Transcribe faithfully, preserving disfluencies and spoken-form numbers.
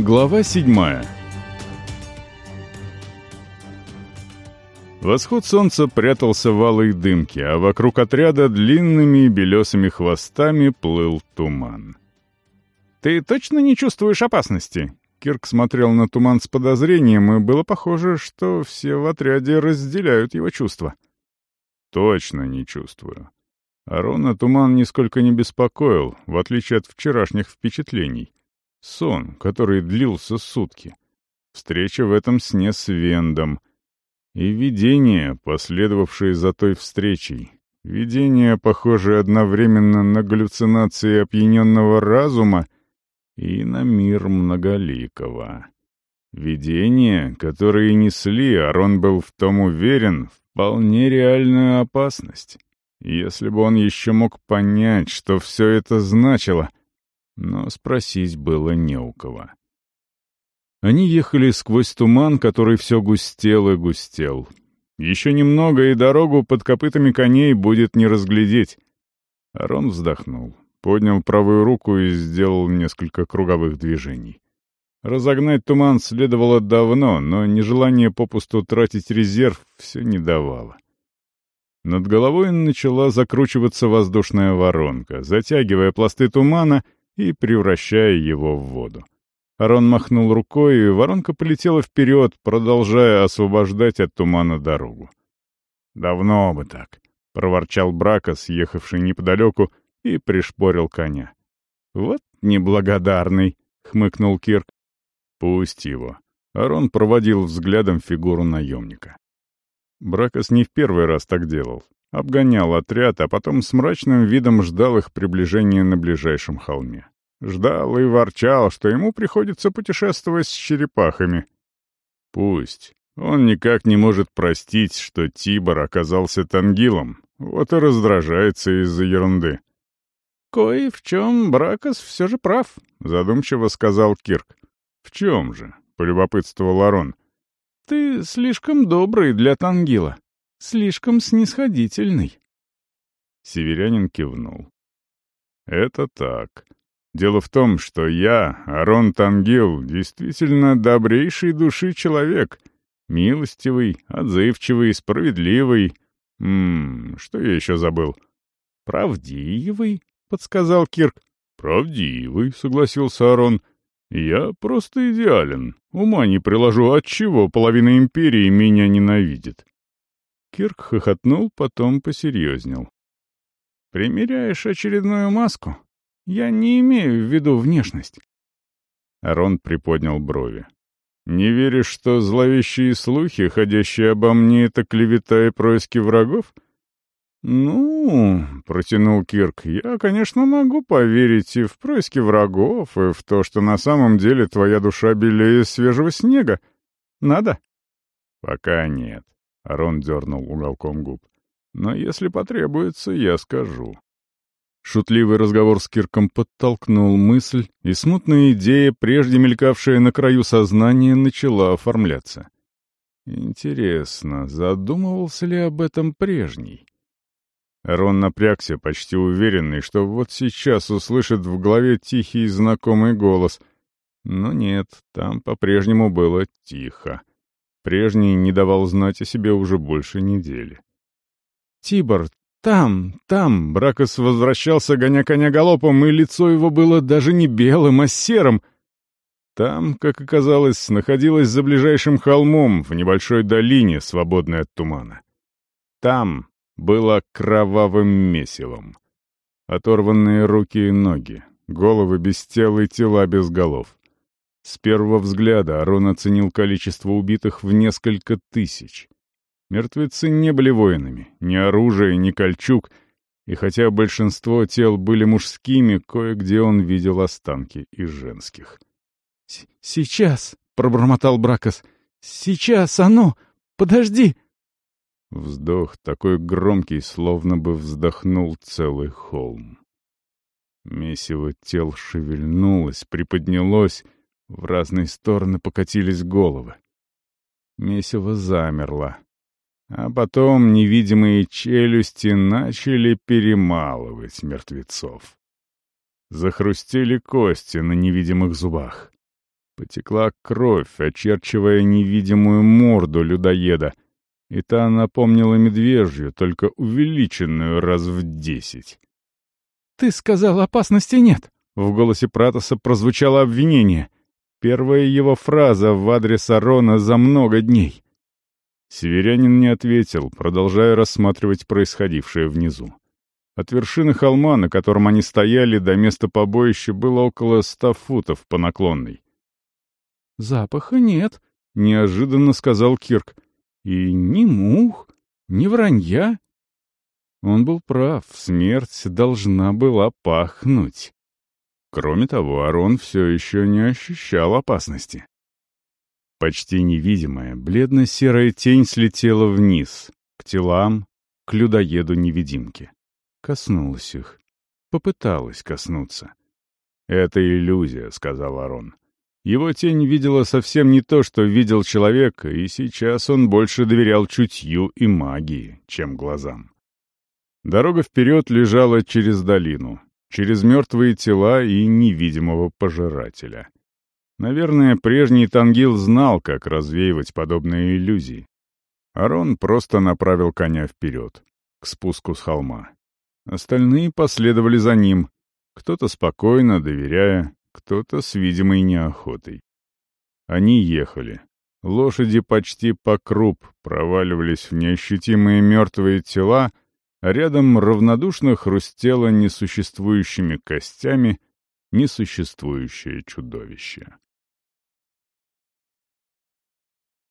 Глава седьмая. Восход солнца прятался в алой дымке, а вокруг отряда длинными белесыми хвостами плыл туман. «Ты точно не чувствуешь опасности?» Кирк смотрел на туман с подозрением, и было похоже, что все в отряде разделяют его чувства. «Точно не чувствую». Арона туман нисколько не беспокоил, в отличие от вчерашних впечатлений. Сон, который длился сутки. Встреча в этом сне с Вендом. И видения, последовавшие за той встречей. Видения, похожие одновременно на галлюцинации опьяненного разума и на мир многоликого. Видения, которые несли, Арон был в том уверен, вполне реальную опасность. Если бы он еще мог понять, что все это значило, но спросить было не у кого. Они ехали сквозь туман, который все густел и густел. Еще немного, и дорогу под копытами коней будет не разглядеть. Арон вздохнул, поднял правую руку и сделал несколько круговых движений. Разогнать туман следовало давно, но нежелание попусту тратить резерв все не давало. Над головой начала закручиваться воздушная воронка, затягивая пласты тумана и превращая его в воду. Арон махнул рукой, и воронка полетела вперед, продолжая освобождать от тумана дорогу. «Давно бы так», — проворчал Бракос, ехавший неподалеку, и пришпорил коня. «Вот неблагодарный», — хмыкнул Кирк. «Пусть его». Арон проводил взглядом фигуру наемника. Бракос не в первый раз так делал. Обгонял отряд, а потом с мрачным видом ждал их приближения на ближайшем холме. Ждал и ворчал, что ему приходится путешествовать с черепахами. Пусть. Он никак не может простить, что Тибор оказался Тангилом, вот и раздражается из-за ерунды. «Кое в чем Бракос все же прав», — задумчиво сказал Кирк. «В чем же?» — полюбопытствовал Арон. «Ты слишком добрый для Тангила. Слишком снисходительный». Северянин кивнул. «Это так. Дело в том, что я, Арон Тангил, действительно добрейшей души человек. Милостивый, отзывчивый, справедливый. Ммм, что я еще забыл?» «Правдивый», — подсказал Кирк. «Правдивый», — согласился Арон. «Я просто идеален. Ума не приложу, отчего половина империи меня ненавидит». Кирк хохотнул, потом посерьезнел. «Примеряешь очередную маску? Я не имею в виду внешность». Арон приподнял брови. «Не веришь, что зловещие слухи, ходящие обо мне, — это клевета и происки врагов?» «Ну, — протянул Кирк, — я, конечно, могу поверить и в происки врагов, и в то, что на самом деле твоя душа белее свежего снега. Надо?» «Пока нет», — Арон дернул уголком губ. «Но если потребуется, я скажу». Шутливый разговор с Кирком подтолкнул мысль, и смутная идея, прежде мелькавшая на краю сознания, начала оформляться. Интересно, задумывался ли об этом прежний? Арон напрягся, почти уверенный, что вот сейчас услышит в голове тихий знакомый голос. Но нет, там по-прежнему было тихо. Прежний не давал знать о себе уже больше недели. «Тибор, там, там!» Бракос возвращался, гоня коня галопом, и лицо его было даже не белым, а серым. Там, как оказалось, находилось за ближайшим холмом, в небольшой долине, свободной от тумана. Там было кровавым месивом. Оторванные руки и ноги, головы без тел и тела без голов. С первого взгляда Арон оценил количество убитых в несколько тысяч. Мертвецы не были воинами, ни оружия, ни кольчуг, и хотя большинство тел были мужскими, кое-где он видел останки и женских. «Сейчас!» — пробормотал Бракос. «Сейчас оно! Подожди!» Вздох такой громкий, словно бы вздохнул целый холм. Месиво тел шевельнулось, приподнялось, в разные стороны покатились головы. Месиво замерло. А потом невидимые челюсти начали перемалывать мертвецов. Захрустели кости на невидимых зубах. Потекла кровь, очерчивая невидимую морду людоеда, и та напомнила медвежью, только увеличенную раз в десять. «Ты сказал, опасности нет!» В голосе Пратоса прозвучало обвинение. Первая его фраза в адрес Арона за много дней. Северянин не ответил, продолжая рассматривать происходившее внизу. От вершины холма, на котором они стояли, до места побоища было около ста футов по наклонной. «Запаха нет», — неожиданно сказал Кирк. «И ни мух, ни вранья». Он был прав, смерть должна была пахнуть. Кроме того, Арон все еще не ощущал опасности. Почти невидимая, бледно-серая тень слетела вниз, к телам, к людоеду-невидимке. Коснулась их. Попыталась коснуться. «Это иллюзия», — сказал Арон. Его тень видела совсем не то, что видел человек, и сейчас он больше доверял чутью и магии, чем глазам. Дорога вперед лежала через долину, через мертвые тела и невидимого пожирателя. Наверное, прежний Тангил знал, как развеивать подобные иллюзии. Арон просто направил коня вперед, к спуску с холма. Остальные последовали за ним, кто-то спокойно, доверяя, кто-то с видимой неохотой. Они ехали. Лошади почти по круп проваливались в неощутимые мертвые тела, а рядом равнодушно хрустело несуществующими костями несуществующее чудовище.